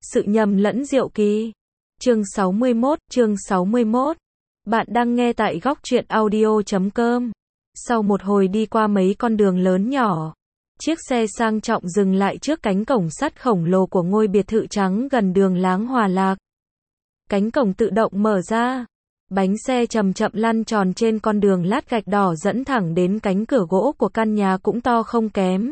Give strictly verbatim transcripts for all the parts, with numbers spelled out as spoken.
Sự nhầm lẫn diệu kỳ. Chương sáu mươi mốt, chương sáu mươi mốt. Bạn đang nghe tại góc truyện audio chấm com. Sau một hồi đi qua mấy con đường lớn nhỏ, chiếc xe sang trọng dừng lại trước cánh cổng sắt khổng lồ của ngôi biệt thự trắng gần đường Láng Hòa Lạc. Cánh cổng tự động mở ra. Bánh xe chậm chậm lăn tròn trên con đường lát gạch đỏ dẫn thẳng đến cánh cửa gỗ của căn nhà cũng to không kém.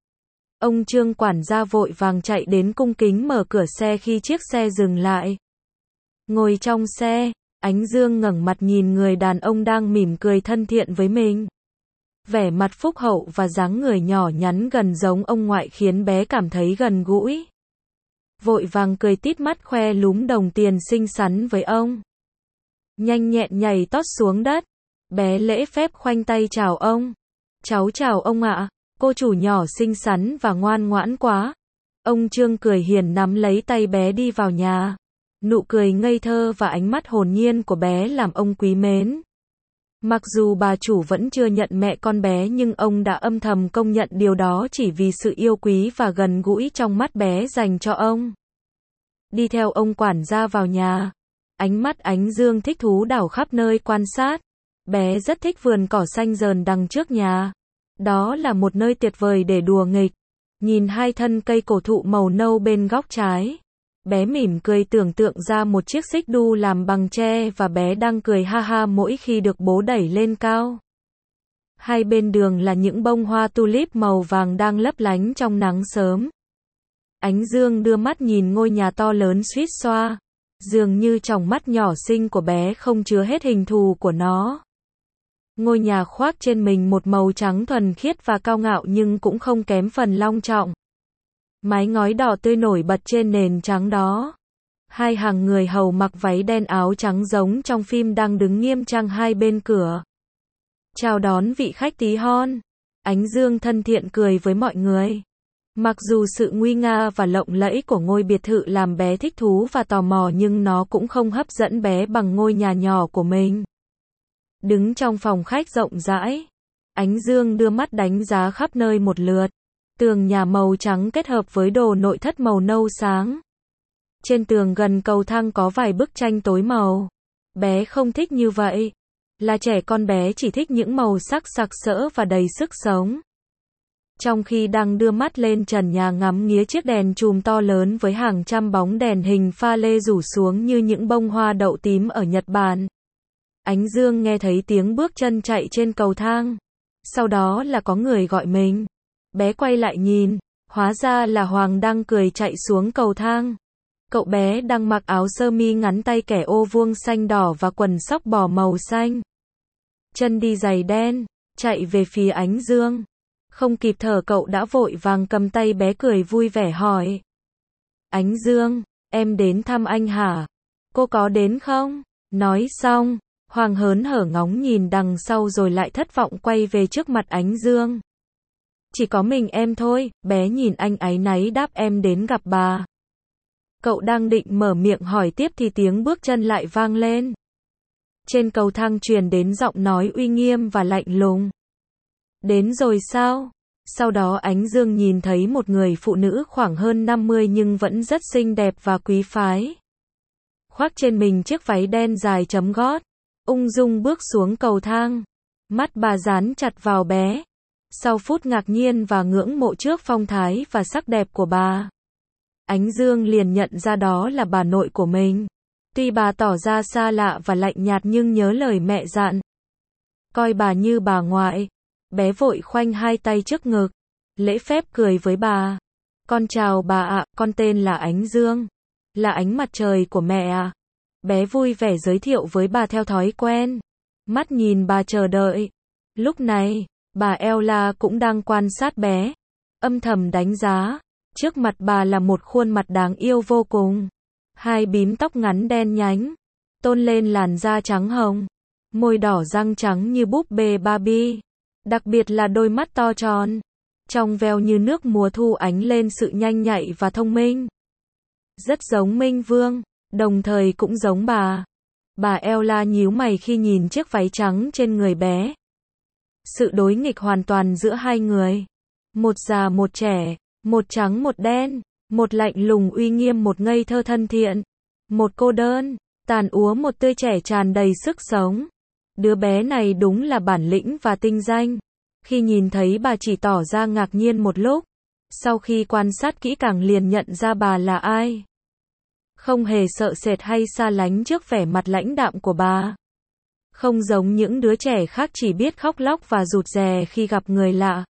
Ông Trương quản gia vội vàng chạy đến cung kính mở cửa xe khi chiếc xe dừng lại. Ngồi trong xe, Ánh Dương ngẩng mặt nhìn người đàn ông đang mỉm cười thân thiện với mình. Vẻ mặt phúc hậu và dáng người nhỏ nhắn gần giống ông ngoại khiến bé cảm thấy gần gũi. Vội vàng cười tít mắt khoe lúm đồng tiền xinh xắn với ông. Nhanh nhẹn nhảy tót xuống đất. Bé lễ phép khoanh tay chào ông. Cháu chào ông ạ, cô chủ nhỏ xinh xắn và ngoan ngoãn quá. Ông Trương cười hiền nắm lấy tay bé đi vào nhà. Nụ cười ngây thơ và ánh mắt hồn nhiên của bé làm ông quý mến. Mặc dù bà chủ vẫn chưa nhận mẹ con bé nhưng ông đã âm thầm công nhận điều đó chỉ vì sự yêu quý và gần gũi trong mắt bé dành cho ông. Đi theo ông quản gia vào nhà. Ánh mắt Ánh Dương thích thú đảo khắp nơi quan sát. Bé rất thích vườn cỏ xanh rờn đằng trước nhà. Đó là một nơi tuyệt vời để đùa nghịch. Nhìn hai thân cây cổ thụ màu nâu bên góc trái. Bé mỉm cười tưởng tượng ra một chiếc xích đu làm bằng tre và bé đang cười ha ha mỗi khi được bố đẩy lên cao. Hai bên đường là những bông hoa tulip màu vàng đang lấp lánh trong nắng sớm. Ánh Dương đưa mắt nhìn ngôi nhà to lớn suýt xoa. Dường như trong mắt nhỏ xinh của bé không chứa hết hình thù của nó. Ngôi nhà khoác trên mình một màu trắng thuần khiết và cao ngạo nhưng cũng không kém phần long trọng. Mái ngói đỏ tươi nổi bật trên nền trắng đó. Hai hàng người hầu mặc váy đen áo trắng giống trong phim đang đứng nghiêm trang hai bên cửa. Chào đón vị khách tí hon. Ánh Dương thân thiện cười với mọi người. Mặc dù sự nguy nga và lộng lẫy của ngôi biệt thự làm bé thích thú và tò mò nhưng nó cũng không hấp dẫn bé bằng ngôi nhà nhỏ của mình. Đứng trong phòng khách rộng rãi, Ánh Dương đưa mắt đánh giá khắp nơi một lượt. Tường nhà màu trắng kết hợp với đồ nội thất màu nâu sáng. Trên tường gần cầu thang có vài bức tranh tối màu. Bé không thích như vậy. Là trẻ con bé chỉ thích những màu sắc sặc sỡ và đầy sức sống. Trong khi đang đưa mắt lên trần nhà ngắm nghía chiếc đèn chùm to lớn với hàng trăm bóng đèn hình pha lê rủ xuống như những bông hoa đậu tím ở Nhật Bản. Ánh Dương nghe thấy tiếng bước chân chạy trên cầu thang. Sau đó là có người gọi mình. Bé quay lại nhìn, hóa ra là Hoàng đang cười chạy xuống cầu thang. Cậu bé đang mặc áo sơ mi ngắn tay kẻ ô vuông xanh đỏ và quần sóc bò màu xanh. Chân đi giày đen, chạy về phía Ánh Dương. Không kịp thở cậu đã vội vàng cầm tay bé cười vui vẻ hỏi. Ánh Dương, em đến thăm anh hả? Cô có đến không? Nói xong, Hoàng hớn hở ngóng nhìn đằng sau rồi lại thất vọng quay về trước mặt Ánh Dương. Chỉ có mình em thôi, bé nhìn anh áy náy đáp em đến gặp bà. Cậu đang định mở miệng hỏi tiếp thì tiếng bước chân lại vang lên. Trên cầu thang truyền đến giọng nói uy nghiêm và lạnh lùng. Đến rồi sao? Sau đó Ánh Dương nhìn thấy một người phụ nữ khoảng hơn năm mươi nhưng vẫn rất xinh đẹp và quý phái. Khoác trên mình chiếc váy đen dài chấm gót, ung dung bước xuống cầu thang. Mắt bà dán chặt vào bé. Sau phút ngạc nhiên và ngưỡng mộ trước phong thái và sắc đẹp của bà, Ánh Dương liền nhận ra đó là bà nội của mình. Tuy bà tỏ ra xa lạ và lạnh nhạt nhưng nhớ lời mẹ dặn. Coi bà như bà ngoại. Bé vội khoanh hai tay trước ngực, lễ phép cười với bà. Con chào bà ạ, con tên là Ánh Dương. Là ánh mặt trời của mẹ à. Bé vui vẻ giới thiệu với bà theo thói quen. Mắt nhìn bà chờ đợi. Lúc này, bà Ella cũng đang quan sát bé, âm thầm đánh giá. Trước mặt bà là một khuôn mặt đáng yêu vô cùng. Hai bím tóc ngắn đen nhánh, tôn lên làn da trắng hồng, môi đỏ răng trắng như búp bê Barbie. Đặc biệt là đôi mắt to tròn, trong veo như nước mùa thu ánh lên sự nhanh nhạy và thông minh. Rất giống Minh Vương, đồng thời cũng giống bà. Bà Ella nhíu mày khi nhìn chiếc váy trắng trên người bé. Sự đối nghịch hoàn toàn giữa hai người. Một già một trẻ, một trắng một đen. Một lạnh lùng uy nghiêm, một ngây thơ thân thiện, một cô đơn, tàn úa, một tươi trẻ tràn đầy sức sống. Đứa bé này đúng là bản lĩnh và tinh danh. Khi nhìn thấy bà chỉ tỏ ra ngạc nhiên một lúc. Sau khi quan sát kỹ càng liền nhận ra bà là ai. Không hề sợ sệt hay xa lánh trước vẻ mặt lãnh đạm của bà. Không giống những đứa trẻ khác chỉ biết khóc lóc và rụt rè khi gặp người lạ.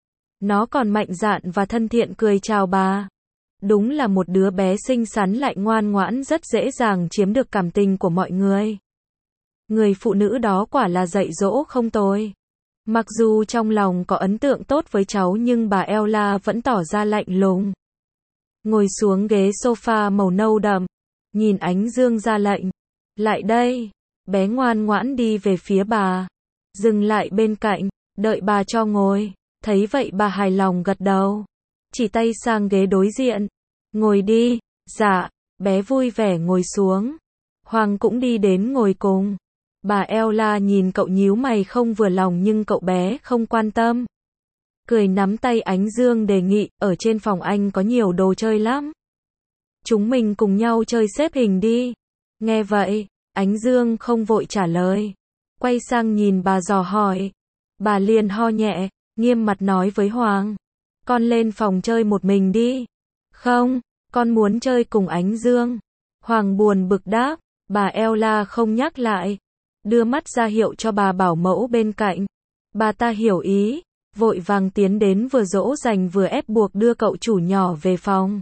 Nó còn mạnh dạn và thân thiện cười chào bà. Đúng là một đứa bé xinh xắn lại ngoan ngoãn, rất dễ dàng chiếm được cảm tình của mọi người. Người phụ nữ đó quả là dạy dỗ không tồi. Mặc dù trong lòng có ấn tượng tốt với cháu nhưng bà Ella vẫn tỏ ra lạnh lùng. Ngồi xuống ghế sofa màu nâu đậm, nhìn Ánh Dương ra lệnh. Lại đây. Bé ngoan ngoãn đi về phía bà. Dừng lại bên cạnh, đợi bà cho ngồi. Thấy vậy bà hài lòng gật đầu. Chỉ tay sang ghế đối diện. Ngồi đi. Dạ. Bé vui vẻ ngồi xuống. Hoàng cũng đi đến ngồi cùng. Bà Ella nhìn cậu nhíu mày không vừa lòng nhưng cậu bé không quan tâm. Cười nắm tay Ánh Dương đề nghị, ở trên phòng anh có nhiều đồ chơi lắm. Chúng mình cùng nhau chơi xếp hình đi. Nghe vậy, Ánh Dương không vội trả lời. Quay sang nhìn bà dò hỏi. Bà liền ho nhẹ, nghiêm mặt nói với Hoàng. Con lên phòng chơi một mình đi. Không, con muốn chơi cùng Ánh Dương. Hoàng buồn bực đáp. Bà Ella không nhắc lại. Đưa mắt ra hiệu cho bà bảo mẫu bên cạnh. Bà ta hiểu ý, vội vàng tiến đến vừa dỗ dành vừa ép buộc đưa cậu chủ nhỏ về phòng.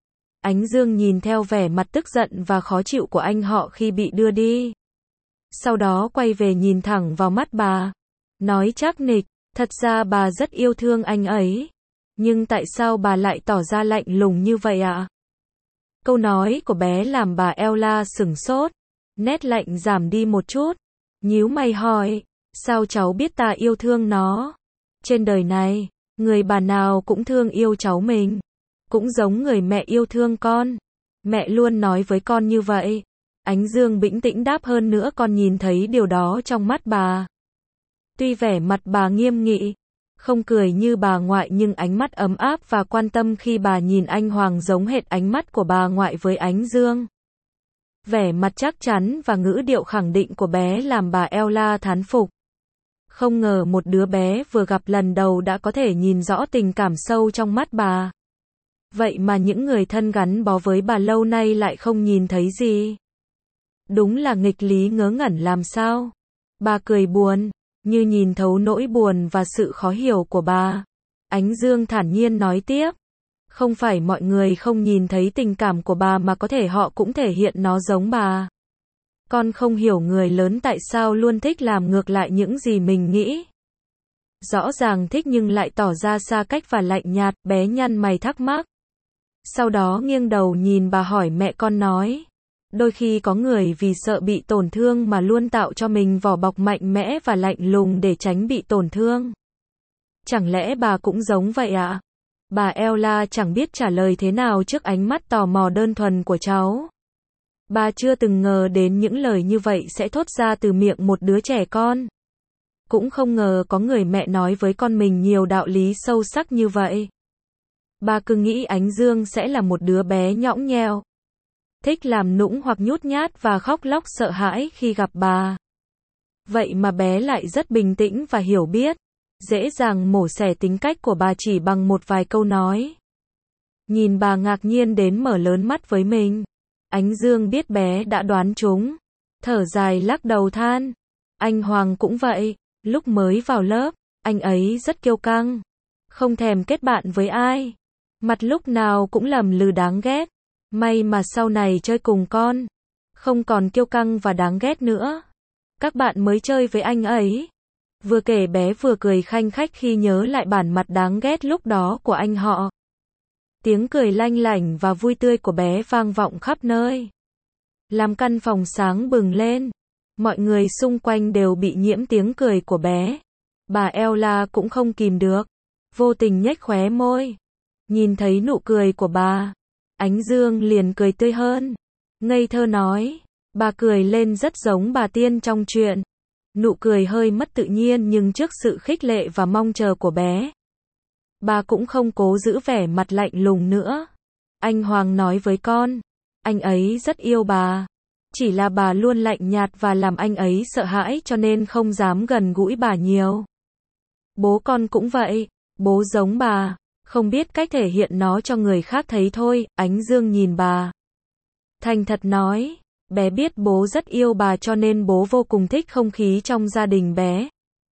Ánh Dương nhìn theo vẻ mặt tức giận và khó chịu của anh họ khi bị đưa đi. Sau đó quay về nhìn thẳng vào mắt bà. Nói chắc nịch, thật ra bà rất yêu thương anh ấy. Nhưng tại sao bà lại tỏ ra lạnh lùng như vậy ạ? Câu nói của bé làm bà Ella sửng sốt. Nét lạnh giảm đi một chút. Nhíu mày hỏi. Sao cháu biết ta yêu thương nó? Trên đời này, người bà nào cũng thương yêu cháu mình. Cũng giống người mẹ yêu thương con. Mẹ luôn nói với con như vậy. Ánh Dương bình tĩnh đáp, hơn nữa con nhìn thấy điều đó trong mắt bà. Tuy vẻ mặt bà nghiêm nghị, không cười như bà ngoại nhưng ánh mắt ấm áp và quan tâm khi bà nhìn anh Hoàng giống hệt ánh mắt của bà ngoại với Ánh Dương. Vẻ mặt chắc chắn và ngữ điệu khẳng định của bé làm bà Ella thán phục. Không ngờ một đứa bé vừa gặp lần đầu đã có thể nhìn rõ tình cảm sâu trong mắt bà. Vậy mà những người thân gắn bó với bà lâu nay lại không nhìn thấy gì. Đúng là nghịch lý ngớ ngẩn làm sao. Bà cười buồn, như nhìn thấu nỗi buồn và sự khó hiểu của bà. Ánh Dương thản nhiên nói tiếp. Không phải mọi người không nhìn thấy tình cảm của bà mà có thể họ cũng thể hiện nó giống bà. Con không hiểu người lớn tại sao luôn thích làm ngược lại những gì mình nghĩ. Rõ ràng thích nhưng lại tỏ ra xa cách và lạnh nhạt, bé nhăn mày thắc mắc. Sau đó nghiêng đầu nhìn bà hỏi mẹ con nói. Đôi khi có người vì sợ bị tổn thương mà luôn tạo cho mình vỏ bọc mạnh mẽ và lạnh lùng để tránh bị tổn thương. Chẳng lẽ bà cũng giống vậy ạ? À? Bà Ella chẳng biết trả lời thế nào trước ánh mắt tò mò đơn thuần của cháu. Bà chưa từng ngờ đến những lời như vậy sẽ thốt ra từ miệng một đứa trẻ con. Cũng không ngờ có người mẹ nói với con mình nhiều đạo lý sâu sắc như vậy. Bà cứ nghĩ Ánh Dương sẽ là một đứa bé nhõng nhẽo, thích làm nũng hoặc nhút nhát và khóc lóc sợ hãi khi gặp bà. Vậy mà bé lại rất bình tĩnh và hiểu biết, dễ dàng mổ xẻ tính cách của bà chỉ bằng một vài câu nói. Nhìn bà ngạc nhiên đến mở lớn mắt với mình. Ánh Dương biết bé đã đoán trúng, thở dài lắc đầu than. Anh Hoàng cũng vậy, lúc mới vào lớp, anh ấy rất kiêu căng, không thèm kết bạn với ai, mặt lúc nào cũng lầm lừ đáng ghét. May mà sau này chơi cùng con, không còn kiêu căng và đáng ghét nữa. Các bạn mới chơi với anh ấy. Vừa kể bé vừa cười khanh khách khi nhớ lại bản mặt đáng ghét lúc đó của anh họ. Tiếng cười lanh lảnh và vui tươi của bé vang vọng khắp nơi, làm căn phòng sáng bừng lên. Mọi người xung quanh đều bị nhiễm tiếng cười của bé. Bà Ella cũng không kìm được, vô tình nhếch khóe môi. Nhìn thấy nụ cười của bà, Ánh Dương liền cười tươi hơn, ngây thơ nói. Bà cười lên rất giống bà tiên trong truyện. Nụ cười hơi mất tự nhiên nhưng trước sự khích lệ và mong chờ của bé, bà cũng không cố giữ vẻ mặt lạnh lùng nữa. Anh Hoàng nói với con, anh ấy rất yêu bà. Chỉ là bà luôn lạnh nhạt và làm anh ấy sợ hãi cho nên không dám gần gũi bà nhiều. Bố con cũng vậy, bố giống bà, không biết cách thể hiện nó cho người khác thấy thôi. Ánh Dương nhìn bà, thành thật nói, bé biết bố rất yêu bà cho nên bố vô cùng thích không khí trong gia đình bé.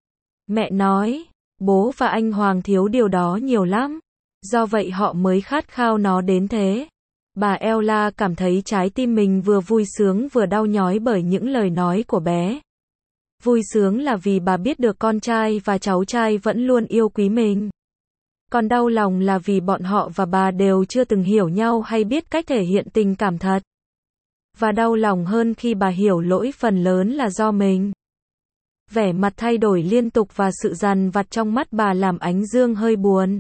Mẹ nói, bố và anh Hoàng thiếu điều đó nhiều lắm, do vậy họ mới khát khao nó đến thế. Bà Ella cảm thấy trái tim mình vừa vui sướng vừa đau nhói bởi những lời nói của bé. Vui sướng là vì bà biết được con trai và cháu trai vẫn luôn yêu quý mình. Còn đau lòng là vì bọn họ và bà đều chưa từng hiểu nhau hay biết cách thể hiện tình cảm thật. Và đau lòng hơn khi bà hiểu lỗi phần lớn là do mình. Vẻ mặt thay đổi liên tục và sự dằn vặt trong mắt bà làm Ánh Dương hơi buồn.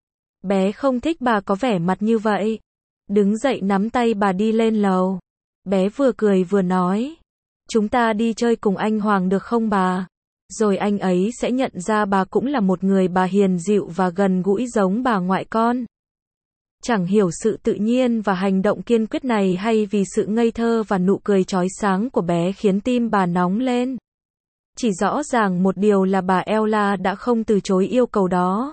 Bé không thích bà có vẻ mặt như vậy. Đứng dậy nắm tay bà đi lên lầu. Bé vừa cười vừa nói, chúng ta đi chơi cùng anh Hoàng được không bà? Rồi anh ấy sẽ nhận ra bà cũng là một người bà hiền dịu và gần gũi giống bà ngoại con. Chẳng hiểu sự tự nhiên và hành động kiên quyết này hay vì sự ngây thơ và nụ cười chói sáng của bé khiến tim bà nóng lên. Chỉ rõ ràng một điều là bà Ella đã không từ chối yêu cầu đó.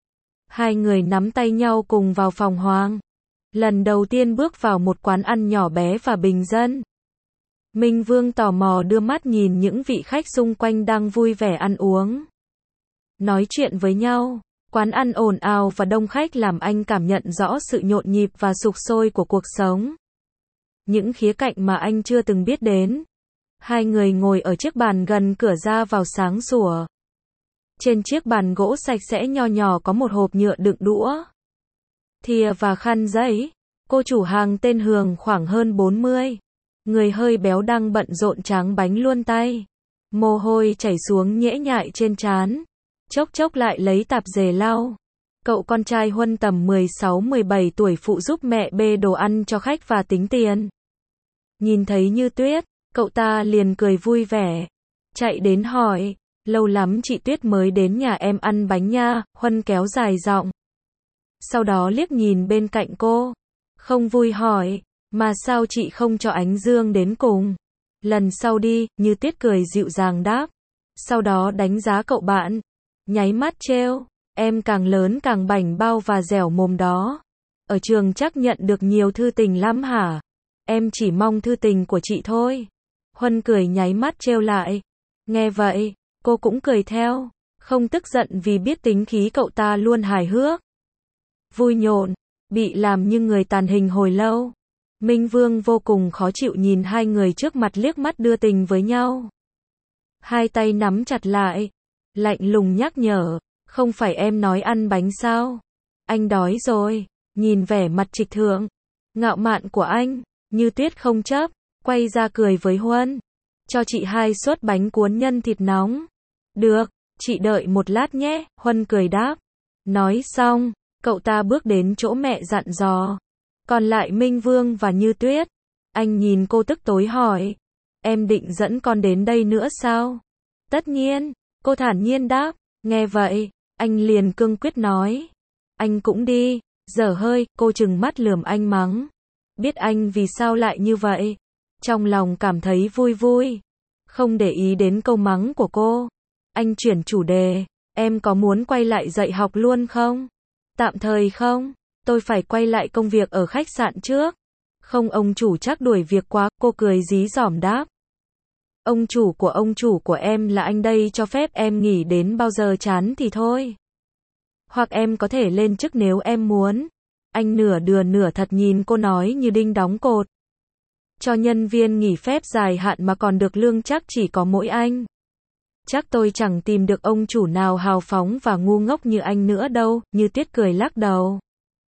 Hai người nắm tay nhau cùng vào phòng Hoàng. Lần đầu tiên bước vào một quán ăn nhỏ bé và bình dân. Minh Vương tò mò đưa mắt nhìn những vị khách xung quanh đang vui vẻ ăn uống, nói chuyện với nhau. Quán ăn ồn ào và đông khách làm anh cảm nhận rõ sự nhộn nhịp và sục sôi của cuộc sống. Những khía cạnh mà anh chưa từng biết đến. Hai người ngồi ở chiếc bàn gần cửa ra vào sáng sủa. Trên chiếc bàn gỗ sạch sẽ nho nhỏ có một hộp nhựa đựng đũa, thìa và khăn giấy. Cô chủ hàng tên Hường khoảng hơn bốn mươi. Người hơi béo đang bận rộn tráng bánh luôn tay. Mồ hôi chảy xuống nhễ nhại trên trán. Chốc chốc lại lấy tạp dề lau. Cậu con trai Huân tầm mười sáu mười bảy tuổi phụ giúp mẹ bê đồ ăn cho khách và tính tiền. Nhìn thấy Như Tuyết, cậu ta liền cười vui vẻ. Chạy đến hỏi, lâu lắm chị Tuyết mới đến nhà em ăn bánh nha. Huân kéo dài giọng. Sau đó liếc nhìn bên cạnh cô. Không vui hỏi, mà sao chị không cho Ánh Dương đến cùng? Lần sau đi, Như Tuyết cười dịu dàng đáp. Sau đó đánh giá cậu bạn. Nháy mắt trêu, em càng lớn càng bảnh bao và dẻo mồm đó. Ở trường chắc nhận được nhiều thư tình lắm hả? Em chỉ mong thư tình của chị thôi. Huân cười nháy mắt trêu lại. Nghe vậy, cô cũng cười theo, không tức giận vì biết tính khí cậu ta luôn hài hước. Vui nhộn, bị làm như người tàn hình hồi lâu. Minh Vương vô cùng khó chịu nhìn hai người trước mặt liếc mắt đưa tình với nhau. Hai tay nắm chặt lại, lạnh lùng nhắc nhở, không phải em nói ăn bánh sao? Anh đói rồi. Nhìn vẻ mặt trịch thượng, ngạo mạn của anh, Như Tuyết không chấp, quay ra cười với Huân. Cho chị hai suất bánh cuốn nhân thịt nóng. Được, chị đợi một lát nhé, Huân cười đáp. Nói xong, cậu ta bước đến chỗ mẹ dặn dò. Còn lại Minh Vương và Như Tuyết. Anh nhìn cô tức tối hỏi. Em định dẫn con đến đây nữa sao? Tất nhiên, cô thản nhiên đáp. Nghe vậy, anh liền cương quyết nói. Anh cũng đi. Dở hơi, cô trừng mắt lườm anh mắng. Biết anh vì sao lại như vậy. Trong lòng cảm thấy vui vui. Không để ý đến câu mắng của cô. Anh chuyển chủ đề. Em có muốn quay lại dạy học luôn không? Tạm thời không. Tôi phải quay lại công việc ở khách sạn trước. Không, ông chủ chắc đuổi việc quá, cô cười dí dỏm đáp. Ông chủ của ông chủ của em là anh đây, cho phép em nghỉ đến bao giờ chán thì thôi. Hoặc em có thể lên chức nếu em muốn. Anh nửa đùa nửa thật nhìn cô nói như đinh đóng cột. Cho nhân viên nghỉ phép dài hạn mà còn được lương chắc chỉ có mỗi anh. Chắc tôi chẳng tìm được ông chủ nào hào phóng và ngu ngốc như anh nữa đâu. Như Tuyết cười lắc đầu.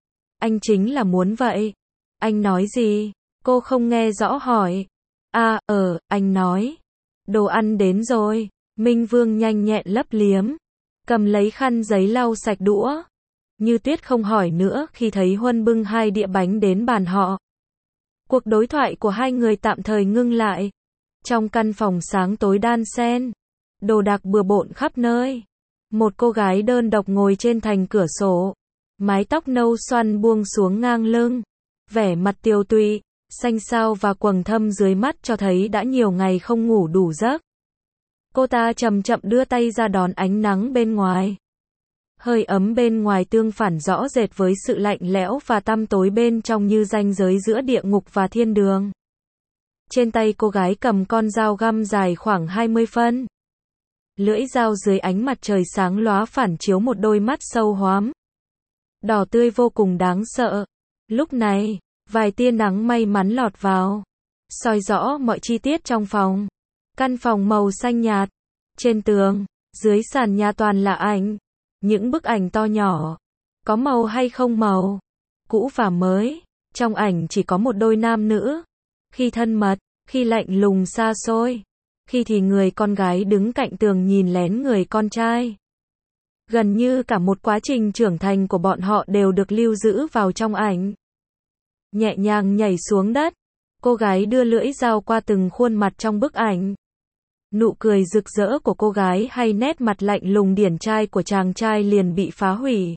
Anh chính là muốn vậy. Anh nói gì? Cô không nghe rõ hỏi. À, ờ, anh nói. Đồ ăn đến rồi. Minh Vương nhanh nhẹn lấp liếm. Cầm lấy khăn giấy lau sạch đũa. Như Tuyết không hỏi nữa khi thấy Huân bưng hai đĩa bánh đến bàn họ. Cuộc đối thoại của hai người tạm thời ngưng lại. Trong căn phòng sáng tối đan xen, đồ đạc bừa bộn khắp nơi. Một cô gái đơn độc ngồi trên thành cửa sổ. Mái tóc nâu xoăn buông xuống ngang lưng. Vẻ mặt tiều tụy, xanh xao và quầng thâm dưới mắt cho thấy đã nhiều ngày không ngủ đủ giấc. Cô ta chậm chậm đưa tay ra đón ánh nắng bên ngoài. Hơi ấm bên ngoài tương phản rõ rệt với sự lạnh lẽo và tăm tối bên trong như ranh giới giữa địa ngục và thiên đường. Trên tay cô gái cầm con dao găm dài khoảng hai mươi phân. Lưỡi dao dưới ánh mặt trời sáng lóa phản chiếu một đôi mắt sâu hoắm. Đỏ tươi vô cùng đáng sợ. Lúc này, vài tia nắng may mắn lọt vào, soi rõ mọi chi tiết trong phòng. Căn phòng màu xanh nhạt. Trên tường, dưới sàn nhà toàn là ảnh. Những bức ảnh to nhỏ. Có màu hay không màu. Cũ và mới. Trong ảnh chỉ có một đôi nam nữ. Khi thân mật, khi lạnh lùng xa xôi. Khi thì người con gái đứng cạnh tường nhìn lén người con trai. Gần như cả một quá trình trưởng thành của bọn họ đều được lưu giữ vào trong ảnh. Nhẹ nhàng nhảy xuống đất. Cô gái đưa lưỡi dao qua từng khuôn mặt trong bức ảnh. Nụ cười rực rỡ của cô gái hay nét mặt lạnh lùng điển trai của chàng trai liền bị phá hủy.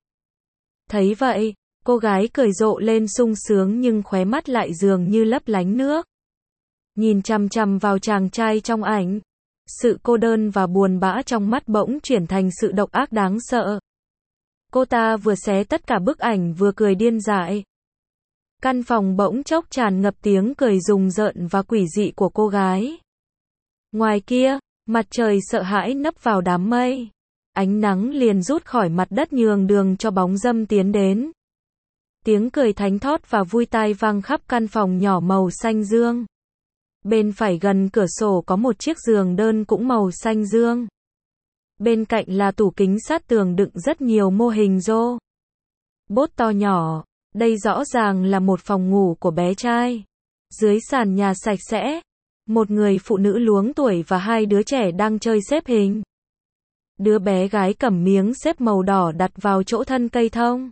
Thấy vậy, cô gái cười rộ lên sung sướng nhưng khóe mắt lại dường như lấp lánh nước. Nhìn chằm chằm vào chàng trai trong ảnh. Sự cô đơn và buồn bã trong mắt bỗng chuyển thành sự độc ác đáng sợ. Cô ta vừa xé tất cả bức ảnh vừa cười điên dại. Căn phòng bỗng chốc tràn ngập tiếng cười rùng rợn và quỷ dị của cô gái. Ngoài kia, mặt trời sợ hãi nấp vào đám mây. Ánh nắng liền rút khỏi mặt đất nhường đường cho bóng dâm tiến đến. Tiếng cười thánh thót và vui tai vang khắp căn phòng nhỏ màu xanh dương. Bên phải gần cửa sổ có một chiếc giường đơn cũng màu xanh dương. Bên cạnh là tủ kính sát tường đựng rất nhiều mô hình rô bốt to nhỏ. Đây rõ ràng là một phòng ngủ của bé trai. Dưới sàn nhà sạch sẽ, một người phụ nữ luống tuổi và hai đứa trẻ đang chơi xếp hình. Đứa bé gái cầm miếng xếp màu đỏ đặt vào chỗ thân cây thông.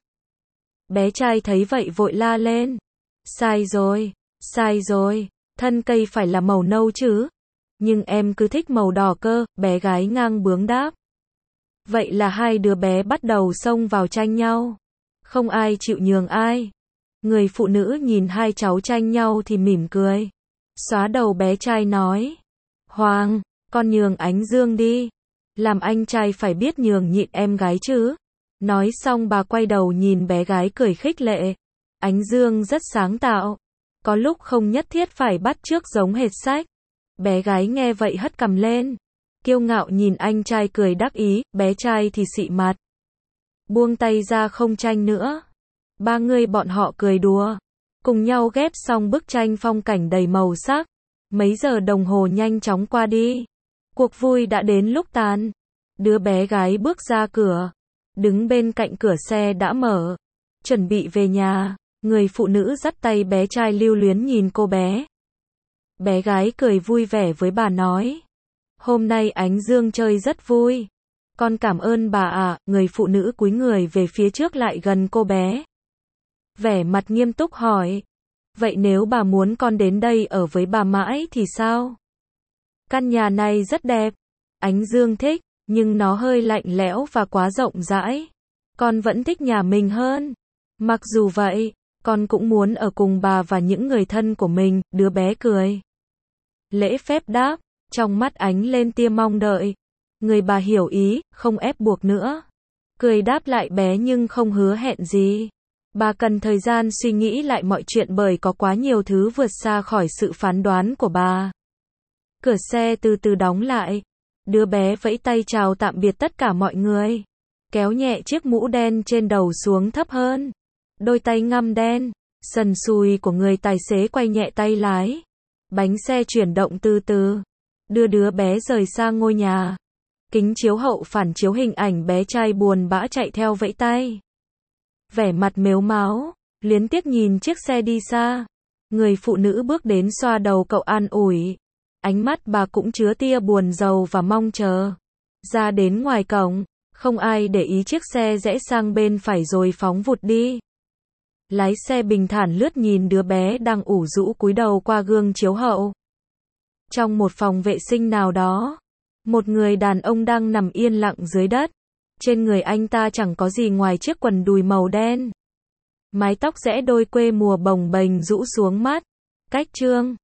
Bé trai thấy vậy vội la lên. Sai rồi, sai rồi, thân cây phải là màu nâu chứ. Nhưng em cứ thích màu đỏ cơ, bé gái ngang bướng đáp. Vậy là hai đứa bé bắt đầu xông vào tranh nhau. Không ai chịu nhường ai. Người phụ nữ nhìn hai cháu tranh nhau thì mỉm cười. Xóa đầu bé trai nói. Hoàng, con nhường Ánh Dương đi. Làm anh trai phải biết nhường nhịn em gái chứ. Nói xong bà quay đầu nhìn bé gái cười khích lệ. Ánh Dương rất sáng tạo. Có lúc không nhất thiết phải bắt chước giống hệt sách. Bé gái nghe vậy hất cằm lên. Kiêu ngạo nhìn anh trai cười đắc ý, bé trai thì xị mặt. Buông tay ra không tranh nữa. Ba người bọn họ cười đùa. Cùng nhau ghép xong bức tranh phong cảnh đầy màu sắc. Mấy giờ đồng hồ nhanh chóng qua đi. Cuộc vui đã đến lúc tàn. Đứa bé gái bước ra cửa. Đứng bên cạnh cửa xe đã mở. Chuẩn bị về nhà. Người phụ nữ dắt tay bé trai lưu luyến nhìn cô bé. Bé gái cười vui vẻ với bà nói. Hôm nay Ánh Dương chơi rất vui. Con cảm ơn bà ạ. Người phụ nữ cúi người về phía trước lại gần cô bé. Vẻ mặt nghiêm túc hỏi. Vậy nếu bà muốn con đến đây ở với bà mãi thì sao? Căn nhà này rất đẹp. Ánh Dương thích, nhưng nó hơi lạnh lẽo và quá rộng rãi. Con vẫn thích nhà mình hơn. Mặc dù vậy, con cũng muốn ở cùng bà và những người thân của mình, đứa bé cười. Lễ phép đáp, trong mắt ánh lên tia mong đợi. Người bà hiểu ý, không ép buộc nữa. Cười đáp lại bé nhưng không hứa hẹn gì. Bà cần thời gian suy nghĩ lại mọi chuyện bởi có quá nhiều thứ vượt xa khỏi sự phán đoán của bà. Cửa xe từ từ đóng lại. Đứa bé vẫy tay chào tạm biệt tất cả mọi người. Kéo nhẹ chiếc mũ đen trên đầu xuống thấp hơn. Đôi tay ngăm đen, sần sùi của người tài xế quay nhẹ tay lái. Bánh xe chuyển động từ từ. Đưa đứa bé rời sang ngôi nhà. Kính chiếu hậu phản chiếu hình ảnh bé trai buồn bã chạy theo vẫy tay. Vẻ mặt mếu máo, liến tiếc nhìn chiếc xe đi xa. Người phụ nữ bước đến xoa đầu cậu an ủi. Ánh mắt bà cũng chứa tia buồn rầu và mong chờ. Ra đến ngoài cổng, không ai để ý chiếc xe rẽ sang bên phải rồi phóng vụt đi. Lái xe bình thản lướt nhìn đứa bé đang ủ rũ cúi đầu qua gương chiếu hậu. Trong một phòng vệ sinh nào đó, một người đàn ông đang nằm yên lặng dưới đất. Trên người anh ta chẳng có gì ngoài chiếc quần đùi màu đen. Mái tóc rẽ đôi quê mùa bồng bềnh rũ xuống mắt. Cách chương